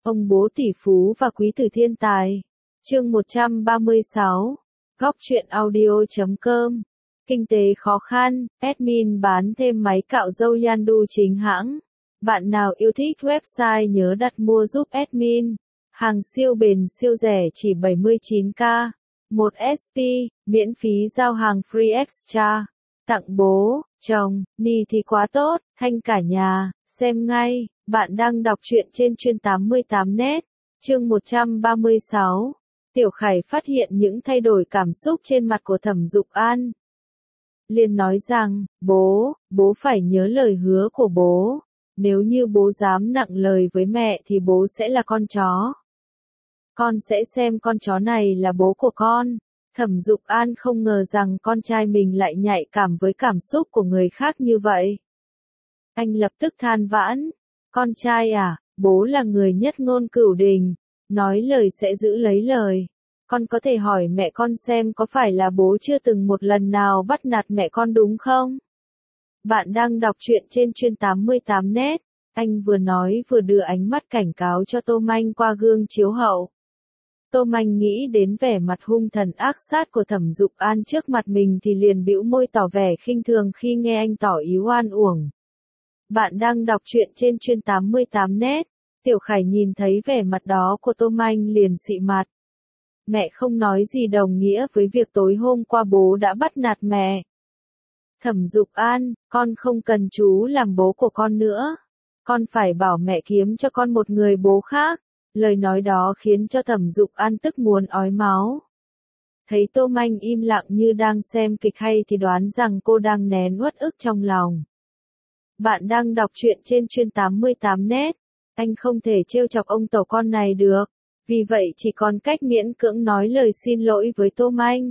Ông bố tỷ phú và quý tử thiên tài. Chương 136. Góc truyện audio.com. Kinh tế khó khăn, admin bán thêm máy cạo râu Yandu chính hãng. Bạn nào yêu thích website nhớ đặt mua giúp admin. Hàng siêu bền siêu rẻ chỉ 79k. 1 SP, miễn phí giao hàng free extra. Tặng bố, chồng, ni thì quá tốt, thanh cả nhà, xem ngay. Bạn đang đọc truyện trên Chuyên 88net. Chương 136. Tiểu Khải phát hiện những thay đổi cảm xúc trên mặt của Thẩm Dục An. Liền nói rằng, bố phải nhớ lời hứa của bố. Nếu như bố dám nặng lời với mẹ thì bố sẽ là con chó. Con sẽ xem con chó này là bố của con. Thẩm Dục An không ngờ rằng con trai mình lại nhạy cảm với cảm xúc của người khác như vậy. Anh lập tức than vãn. Con trai à, bố là người nhất ngôn cửu đình. Nói lời sẽ giữ lấy lời. Con có thể hỏi mẹ con xem có phải là bố chưa từng một lần nào bắt nạt mẹ con đúng không? Bạn đang đọc truyện trên Chuyên 88net. Anh vừa nói vừa đưa ánh mắt cảnh cáo cho Tô Manh qua gương chiếu hậu. Tô Manh nghĩ đến vẻ mặt hung thần ác sát của Thẩm Dục An trước mặt mình thì liền bĩu môi tỏ vẻ khinh thường khi nghe anh tỏ ý oan uổng. Bạn đang đọc truyện trên Chuyên 88net. Tiểu Khải nhìn thấy vẻ mặt đó của Tô Manh liền xị mặt. Mẹ không nói gì đồng nghĩa với việc tối hôm qua bố đã bắt nạt mẹ. Thẩm Dục An, con không cần chú làm bố của con nữa. Con phải bảo mẹ kiếm cho con một người bố khác. Lời nói đó khiến cho Thẩm Dục An tức muốn ói máu. Thấy Tô Manh im lặng như đang xem kịch hay thì đoán rằng cô đang nén uất ức trong lòng. Bạn đang đọc truyện trên Chuyên 88net. Anh không thể trêu chọc ông tổ con này được. Vì vậy chỉ còn cách miễn cưỡng nói lời xin lỗi với Tô Manh.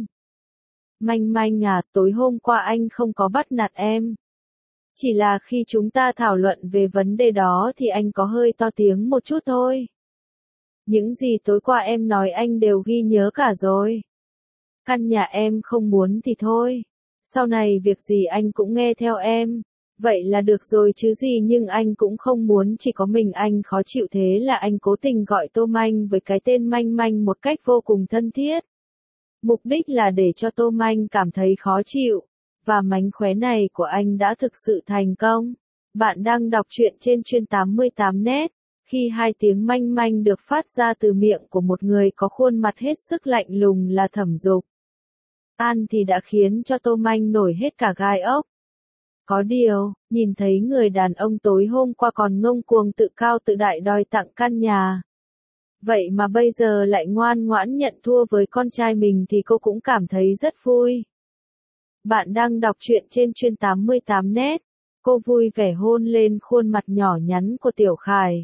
Manh à, tối hôm qua anh không có bắt nạt em. Chỉ là khi chúng ta thảo luận về vấn đề đó thì anh có hơi to tiếng một chút thôi. Những gì tối qua em nói anh đều ghi nhớ cả rồi. Căn nhà em không muốn thì thôi. Sau này việc gì anh cũng nghe theo em. Vậy là được rồi chứ gì, nhưng anh cũng không muốn chỉ có mình anh khó chịu, thế là anh cố tình gọi Tô Manh với cái tên Manh một cách vô cùng thân thiết. Mục đích là để cho Tô Manh cảm thấy khó chịu. Và mánh khóe này của anh đã thực sự thành công. Bạn đang đọc truyện trên Chuyên 88net. Khi hai tiếng manh được phát ra từ miệng của một người có khuôn mặt hết sức lạnh lùng là Thẩm Dục An thì đã khiến cho Tô Manh nổi hết cả gai ốc. Có điều, nhìn thấy người đàn ông tối hôm qua còn ngông cuồng tự cao tự đại đòi tặng căn nhà. Vậy mà bây giờ lại ngoan ngoãn nhận thua với con trai mình thì cô cũng cảm thấy rất vui. Bạn đang đọc truyện trên Chuyên 88net. Cô vui vẻ hôn lên khuôn mặt nhỏ nhắn của Tiểu Khải.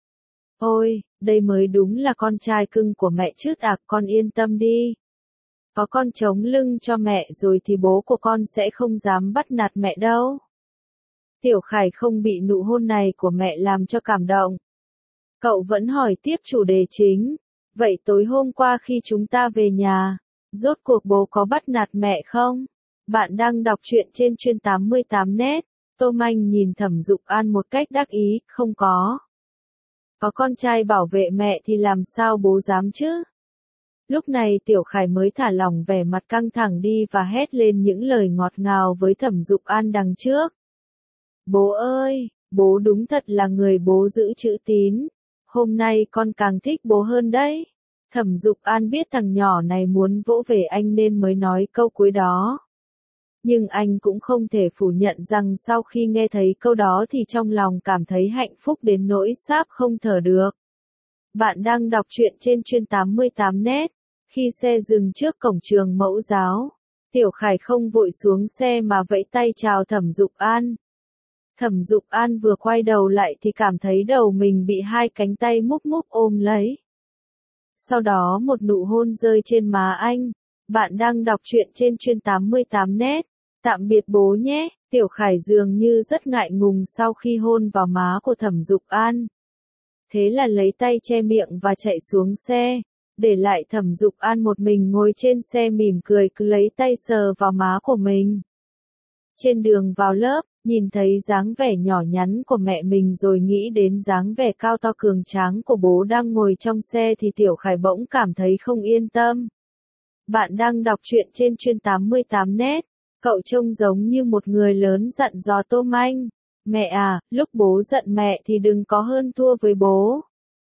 Ôi, đây mới đúng là con trai cưng của mẹ chứ ạ, con yên tâm đi. Có con chống lưng cho mẹ rồi thì bố của con sẽ không dám bắt nạt mẹ đâu. Tiểu Khải không bị nụ hôn này của mẹ làm cho cảm động. Cậu vẫn hỏi tiếp chủ đề chính. Vậy tối hôm qua khi chúng ta về nhà, rốt cuộc bố có bắt nạt mẹ không? Bạn đang đọc truyện trên Chuyên 88net. Tô Manh nhìn Thẩm Dục An một cách đắc ý, không có. Có con trai bảo vệ mẹ thì làm sao bố dám chứ? Lúc này Tiểu Khải mới thả lỏng vẻ mặt căng thẳng đi và hét lên những lời ngọt ngào với Thẩm Dục An đằng trước. Bố ơi, bố đúng thật là người bố giữ chữ tín. Hôm nay con càng thích bố hơn đấy. Thẩm Dục An biết thằng nhỏ này muốn vỗ về anh nên mới nói câu cuối đó. Nhưng anh cũng không thể phủ nhận rằng sau khi nghe thấy câu đó thì trong lòng cảm thấy hạnh phúc đến nỗi sáp không thở được. Bạn đang đọc truyện trên Chuyên 88net. Khi xe dừng trước cổng trường mẫu giáo, Tiểu Khải không vội xuống xe mà vẫy tay chào Thẩm Dục An. Thẩm Dục An vừa quay đầu lại thì cảm thấy đầu mình bị hai cánh tay múc ôm lấy. Sau đó một nụ hôn rơi trên má anh. Bạn đang đọc truyện trên Chuyên 88net. Tạm biệt bố nhé. Tiểu Khải dường như rất ngại ngùng sau khi hôn vào má của Thẩm Dục An. Thế là lấy tay che miệng và chạy xuống xe. Để lại Thẩm Dục An một mình ngồi trên xe mỉm cười cứ lấy tay sờ vào má của mình. Trên đường vào lớp, Nhìn thấy dáng vẻ nhỏ nhắn của mẹ mình rồi nghĩ đến dáng vẻ cao to cường tráng của bố đang ngồi trong xe thì Tiểu Khải bỗng cảm thấy không yên tâm. Bạn đang đọc truyện trên chuyên 88 net. Cậu trông giống như một người lớn dặn dò Tô Anh. Mẹ à, lúc bố giận mẹ thì đừng có hơn thua với bố.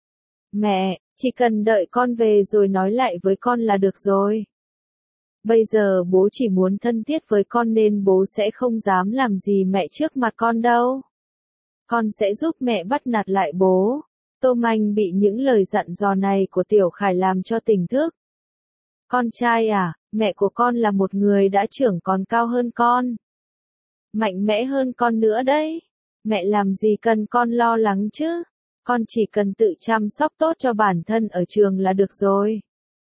Mẹ, chỉ cần đợi con về rồi nói lại với con là được rồi. Bây giờ bố chỉ muốn thân thiết với con nên bố sẽ không dám làm gì mẹ trước mặt con đâu. Con sẽ giúp mẹ bắt nạt lại bố. Tô Anh bị những lời dặn dò này của Tiểu Khải làm cho tỉnh thức. Con trai à, mẹ của con là một người đã trưởng còn cao hơn con. Mạnh mẽ hơn con nữa đấy. Mẹ làm gì cần con lo lắng chứ. Con chỉ cần tự chăm sóc tốt cho bản thân ở trường là được rồi.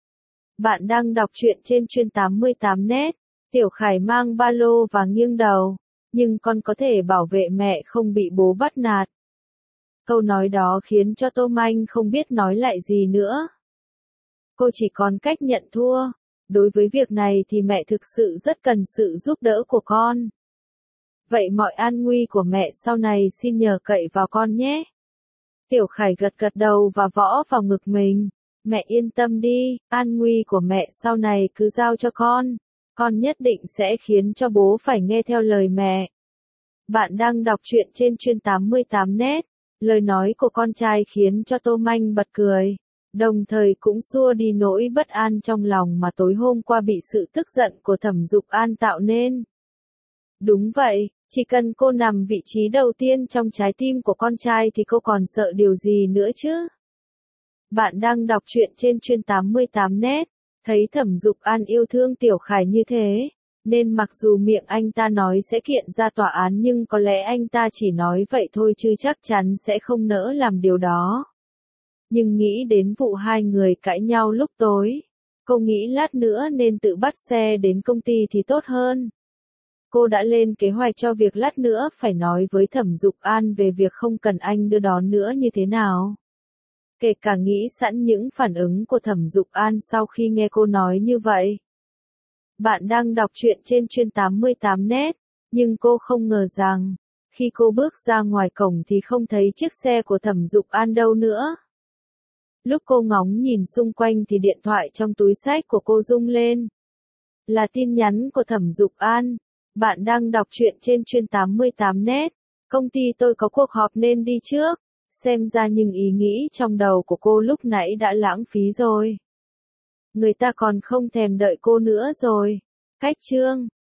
Bạn đang đọc truyện trên chuyên 88 net. Tiểu Khải mang ba lô và nghiêng đầu. Nhưng con có thể bảo vệ mẹ không bị bố bắt nạt. Câu nói đó khiến cho Tô Anh không biết nói lại gì nữa. Cô chỉ còn cách nhận thua. Đối với việc này thì mẹ thực sự rất cần sự giúp đỡ của con. Vậy mọi an nguy của mẹ sau này xin nhờ cậy vào con nhé. Tiểu Khải gật gật đầu và võ vào ngực mình. Mẹ yên tâm đi, an nguy của mẹ sau này cứ giao cho con. Con nhất định sẽ khiến cho bố phải nghe theo lời mẹ. Bạn đang đọc truyện trên chuyên 88 net. Lời nói của con trai khiến cho Tô Anh bật cười. Đồng thời cũng xua đi nỗi bất an trong lòng mà tối hôm qua bị sự tức giận của Thẩm Dục An tạo nên. Đúng vậy, chỉ cần cô nằm vị trí đầu tiên trong trái tim của con trai thì cô còn sợ điều gì nữa chứ? Bạn đang đọc truyện trên chuyên 88 net. Thấy Thẩm Dục An yêu thương Tiểu Khải như thế, nên mặc dù miệng anh ta nói sẽ kiện ra tòa án nhưng có lẽ anh ta chỉ nói vậy thôi chứ chắc chắn sẽ không nỡ làm điều đó. Nhưng nghĩ đến vụ hai người cãi nhau lúc tối, cô nghĩ lát nữa nên tự bắt xe đến công ty thì tốt hơn. Cô đã lên kế hoạch cho việc lát nữa phải nói với Thẩm Dục An về việc không cần anh đưa đón nữa như thế nào. Kể cả nghĩ sẵn những phản ứng của Thẩm Dục An sau khi nghe cô nói như vậy. Bạn đang đọc truyện trên chuyên 88 net, nhưng cô không ngờ rằng, khi cô bước ra ngoài cổng thì không thấy chiếc xe của Thẩm Dục An đâu nữa. Lúc cô ngóng nhìn xung quanh thì điện thoại trong túi xách của cô rung lên. Là tin nhắn của Thẩm Dục An. Bạn đang đọc truyện trên chuyên 88 net. Công ty tôi có cuộc họp nên đi trước. Xem ra những ý nghĩ trong đầu của cô lúc nãy đã lãng phí rồi. Người ta còn không thèm đợi cô nữa rồi. Cách chương